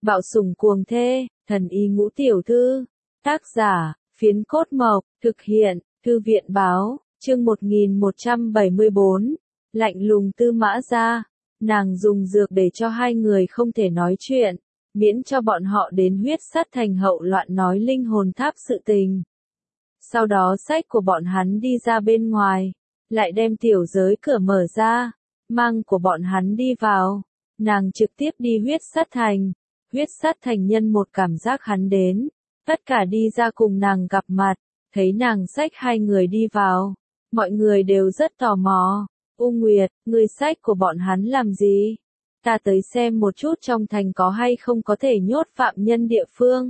Bạo sủng cuồng thê, thần y ngũ tiểu thư. Tác giả, Phiến Cốt Mộc, thực hiện, Thư viện báo, chương 1174. Lạnh lùng Tư Mã Gia. Nàng dùng dược để cho hai người không thể nói chuyện, miễn cho bọn họ đến huyết sát thành hậu loạn nói linh hồn tháp sự tình. Sau đó sách của bọn hắn đi ra bên ngoài, lại đem tiểu giới cửa mở ra, mang của bọn hắn đi vào. Nàng trực tiếp đi huyết sát thành. Huyết sát thành nhân một cảm giác hắn đến, tất cả đi ra cùng nàng gặp mặt, thấy nàng xách hai người đi vào. Mọi người đều rất tò mò. U Nguyệt, người xách của bọn hắn làm gì? Ta tới xem một chút trong thành có hay không có thể nhốt phạm nhân địa phương.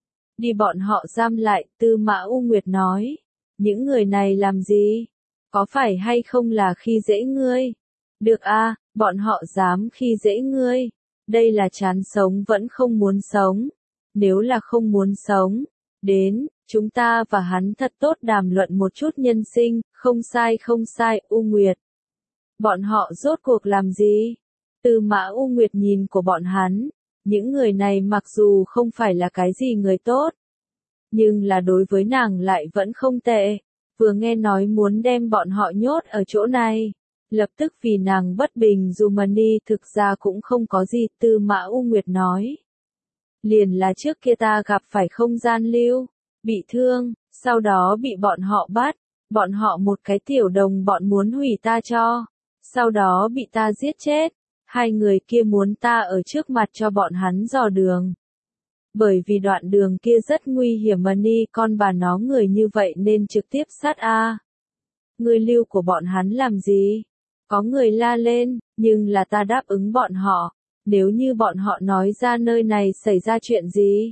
Đi bọn họ giam lại, Tư Mã U Nguyệt nói. Những người này làm gì? Có phải hay không là khi dễ ngươi? Được a, bọn họ dám khi dễ ngươi. Đây là chán sống vẫn không muốn sống. Nếu là không muốn sống, đến, chúng ta và hắn thật tốt đàm luận một chút nhân sinh, không sai, U Nguyệt. Bọn họ rốt cuộc làm gì? Tư Mã U Nguyệt nhìn của bọn hắn, những người này mặc dù không phải là cái gì người tốt, nhưng là đối với nàng lại vẫn không tệ. Vừa nghe nói muốn đem bọn họ nhốt ở chỗ này, lập tức vì nàng bất bình dù mà đi thực ra cũng không có gì. Tư Mã U Nguyệt nói. Liền là trước kia ta gặp phải không gian lưu, bị thương, sau đó bị bọn họ bắt, bọn họ một cái tiểu đồng bọn muốn hủy ta cho, sau đó bị ta giết chết, hai người kia muốn ta ở trước mặt cho bọn hắn dò đường. Bởi vì đoạn đường kia rất nguy hiểm mà ni con bà nó người như vậy nên trực tiếp sát a. Người lưu của bọn hắn làm gì? Có người la lên, nhưng là ta đáp ứng bọn họ, nếu như bọn họ nói ra nơi này xảy ra chuyện gì,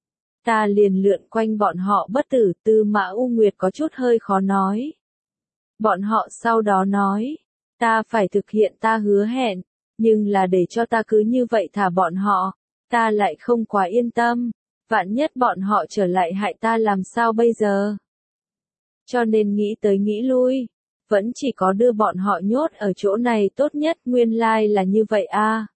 ta liền lượn quanh bọn họ bất tử. Tư Mã U Nguyệt có chút hơi khó nói. Bọn họ sau đó nói, ta phải thực hiện ta hứa hẹn, nhưng là để cho ta cứ như vậy thả bọn họ, ta lại không quá yên tâm, vạn nhất bọn họ trở lại hại ta làm sao bây giờ? Cho nên nghĩ tới nghĩ lui, vẫn chỉ có đưa bọn họ nhốt ở chỗ này tốt nhất. Nguyên lai là như vậy a.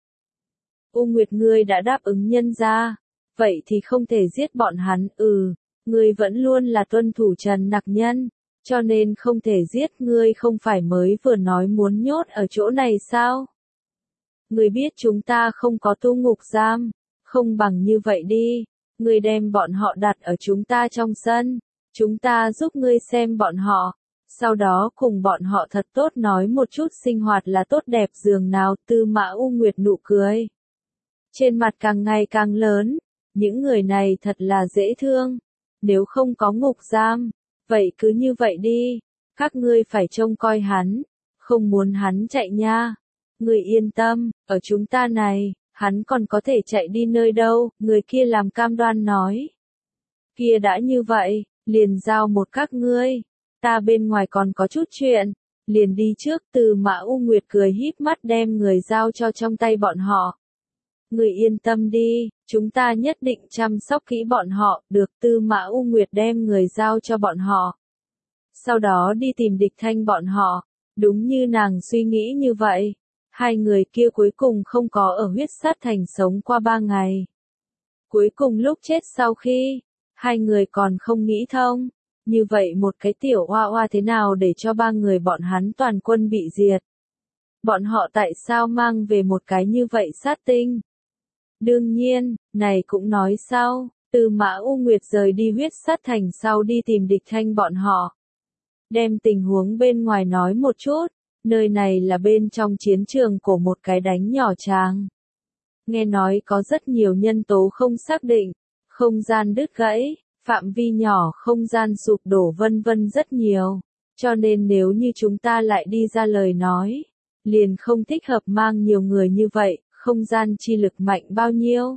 U Nguyệt, ngươi đã đáp ứng nhân gia, vậy thì không thể giết bọn hắn. Ngươi vẫn luôn là tuân thủ Trần Nặc Nhân, cho nên không thể giết. Ngươi không phải mới vừa nói muốn nhốt ở chỗ này sao? Ngươi biết chúng ta không có tu ngục giam, không bằng như vậy đi, ngươi đem bọn họ đặt ở chúng ta trong sân, chúng ta giúp ngươi xem bọn họ, sau đó cùng bọn họ thật tốt nói một chút sinh hoạt là tốt đẹp giường nào. Tư Mã U Nguyệt nụ cười trên mặt càng ngày càng lớn, những người này thật là dễ thương, nếu không có ngục giam, vậy cứ như vậy đi, các ngươi phải trông coi hắn, không muốn hắn chạy nha. Ngươi yên tâm, ở chúng ta này, hắn còn có thể chạy đi nơi đâu? Người kia làm cam đoan nói. Kia đã như vậy, liền giao một các ngươi, ta bên ngoài còn có chút chuyện, liền đi trước. Tư Mã U Nguyệt cười híp mắt đem người giao cho trong tay bọn họ. Người yên tâm đi, chúng ta nhất định chăm sóc kỹ bọn họ. Được. Tư Mã U Nguyệt đem người giao cho bọn họ, sau đó đi tìm Địch Thanh bọn họ. Đúng như nàng suy nghĩ như vậy, hai người kia cuối cùng không có ở huyết sát thành sống qua 3 ngày. Cuối cùng lúc chết sau khi, hai người còn không nghĩ thông, như vậy một cái tiểu oa oa thế nào để cho 3 người bọn hắn toàn quân bị diệt. Bọn họ tại sao mang về một cái như vậy sát tinh? Đương nhiên, này cũng nói sau, Tư Mã U Nguyệt rời đi huyết sát thành sau đi tìm Địch Thanh bọn họ. Đem tình huống bên ngoài nói một chút. Nơi này là bên trong chiến trường của một cái đánh nhỏ tràng. Nghe nói có rất nhiều nhân tố không xác định, không gian đứt gãy, phạm vi nhỏ không gian sụp đổ vân vân rất nhiều. Cho nên nếu như chúng ta lại đi ra lời nói, liền không thích hợp mang nhiều người như vậy. Không gian chi lực mạnh bao nhiêu?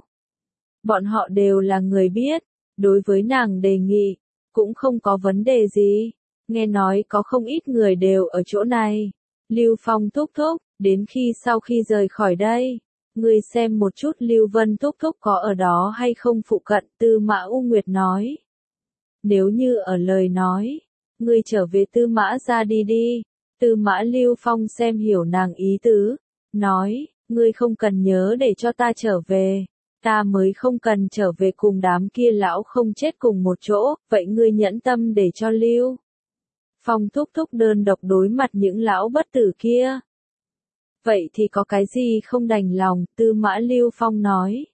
Bọn họ đều là người biết, đối với nàng đề nghị, cũng không có vấn đề gì. Nghe nói có không ít người đều ở chỗ này. Lưu Phong thúc thúc, đến khi sau khi rời khỏi đây, ngươi xem một chút Lưu Vân thúc thúc có ở đó hay không phụ cận. Tư Mã U Nguyệt nói. Nếu như ở lời nói, ngươi trở về Tư Mã ra đi đi. Tư Mã Lưu Phong xem hiểu nàng ý tứ, nói, ngươi không cần nhớ để cho ta trở về, Ta mới không cần trở về cùng đám kia lão không chết cùng một chỗ, vậy ngươi nhẫn tâm để cho Lưu Phong thúc thúc đơn độc đối mặt những lão bất tử kia. Vậy thì có cái gì không đành lòng, Tư Mã Lưu Phong nói.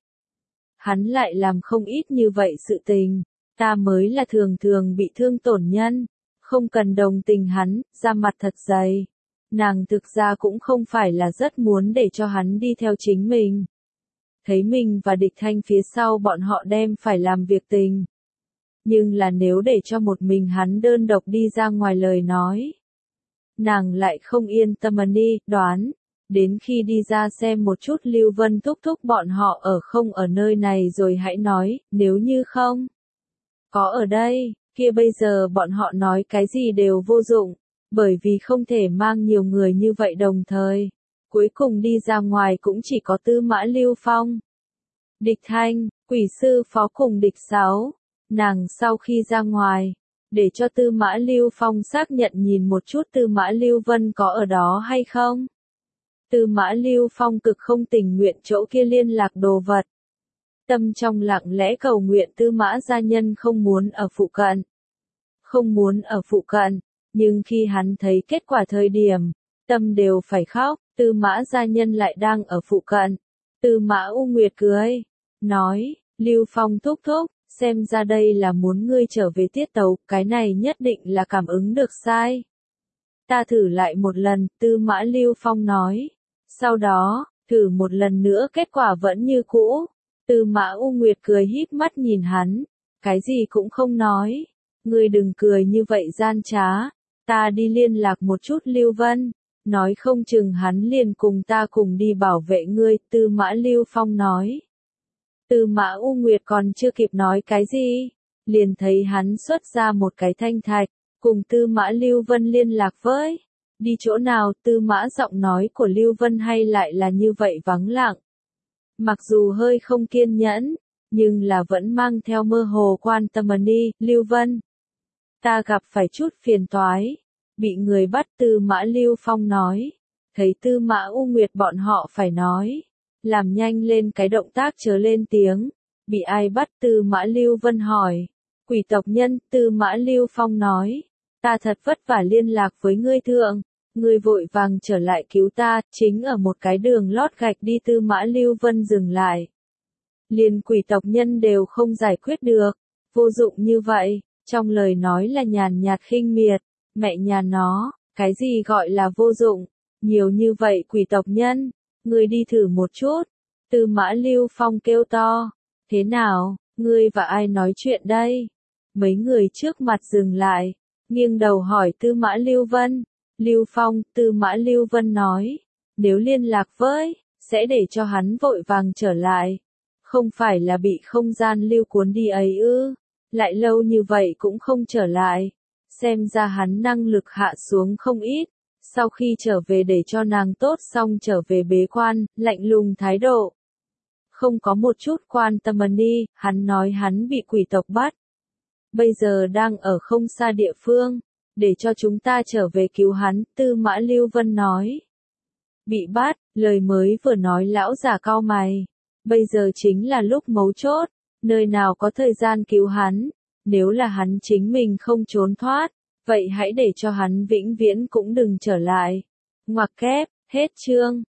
Hắn lại làm không ít như vậy sự tình, ta mới là thường thường bị thương tổn nhân, không cần đồng tình hắn, ra mặt thật dày. Nàng thực ra cũng không phải là rất muốn để cho hắn đi theo chính mình. Thấy mình và Địch Thanh phía sau bọn họ đem phải làm việc tình. Nhưng là nếu để cho một mình hắn đơn độc đi ra ngoài lời nói. Nàng lại không yên tâm đi, đoán. Đến khi đi ra xem một chút Lưu Vân thúc thúc bọn họ ở không ở nơi này rồi hãy nói, nếu như không. Có ở đây, kia bây giờ bọn họ nói cái gì đều vô dụng, bởi vì không thể mang nhiều người như vậy đồng thời. Cuối cùng đi ra ngoài cũng chỉ có Tư Mã Lưu Phong. Địch Thanh, quỷ sư phó cùng Địch Sáu. Nàng sau khi ra ngoài, để cho Tư Mã Lưu Phong xác nhận nhìn một chút Tư Mã Lưu Vân có ở đó hay không. Tư Mã Lưu Phong cực không tình nguyện chỗ kia liên lạc đồ vật. Tâm trong lặng lẽ cầu nguyện Tư Mã gia nhân không muốn ở phụ cận. Không muốn ở phụ cận, nhưng khi hắn thấy kết quả thời điểm, tâm đều phải khóc, Tư Mã gia nhân lại đang ở phụ cận. Tư Mã U Nguyệt cười, nói, Lưu Phong thúc thúc, xem ra đây là muốn ngươi trở về tiết tấu, cái này nhất định là cảm ứng được sai. Ta thử lại một lần, Tư Mã Lưu Phong nói. Sau đó, thử một lần nữa kết quả vẫn như cũ. Tư Mã U Nguyệt cười híp mắt nhìn hắn, cái gì cũng không nói. Ngươi đừng cười như vậy gian trá, ta đi liên lạc một chút Lưu Vân, nói không chừng hắn liền cùng ta cùng đi bảo vệ ngươi, Tư Mã Lưu Phong nói. Tư Mã U Nguyệt còn chưa kịp nói cái gì, liền thấy hắn xuất ra một cái thanh thạch, cùng Tư Mã Lưu Vân liên lạc với. Đi chỗ nào, Tư Mã giọng nói của Lưu Vân hay lại là như vậy vắng lặng. Mặc dù hơi không kiên nhẫn, nhưng là vẫn mang theo mơ hồ quan tâm đi, Lưu Vân. Ta gặp phải chút phiền toái, bị người bắt, Tư Mã Lưu Phong nói. Thấy Tư Mã U Nguyệt bọn họ phải nói, làm nhanh lên cái động tác chớ lên tiếng. Bị ai bắt, Tư Mã Lưu Vân hỏi. Quỷ tộc nhân, Tư Mã Lưu Phong nói. Ta thật vất vả liên lạc với ngươi thượng. Ngươi vội vàng trở lại cứu ta, chính ở một cái đường lót gạch đi, Tư Mã Lưu Vân dừng lại. Liền quỷ tộc nhân đều không giải quyết được, vô dụng như vậy, trong lời nói là nhàn nhạt khinh miệt, mẹ nhà nó, cái gì gọi là vô dụng, nhiều như vậy quỷ tộc nhân, ngươi đi thử một chút. Tư Mã Lưu Phong kêu to, thế nào, ngươi và ai nói chuyện đây? Mấy người trước mặt dừng lại, nghiêng đầu hỏi Tư Mã Lưu Vân. Lưu Phong, Tư Mã Lưu Vân nói, nếu liên lạc với, sẽ để cho hắn vội vàng trở lại. Không phải là bị không gian lưu cuốn đi ấy ư, lại lâu như vậy cũng không trở lại. Xem ra hắn năng lực hạ xuống không ít, sau khi trở về để cho nàng tốt xong trở về bế quan, lạnh lùng thái độ. Không có một chút quan tâm đi, hắn nói hắn bị quỷ tộc bắt. Bây giờ đang ở không xa địa phương. Để cho chúng ta trở về cứu hắn, Tư Mã Lưu Vân nói. Bị bắt, lời mới vừa nói lão già cau mày. Bây giờ chính là lúc mấu chốt, nơi nào có thời gian cứu hắn, nếu là hắn chính mình không trốn thoát, vậy hãy để cho hắn vĩnh viễn cũng đừng trở lại. Ngoặc kép, hết chương.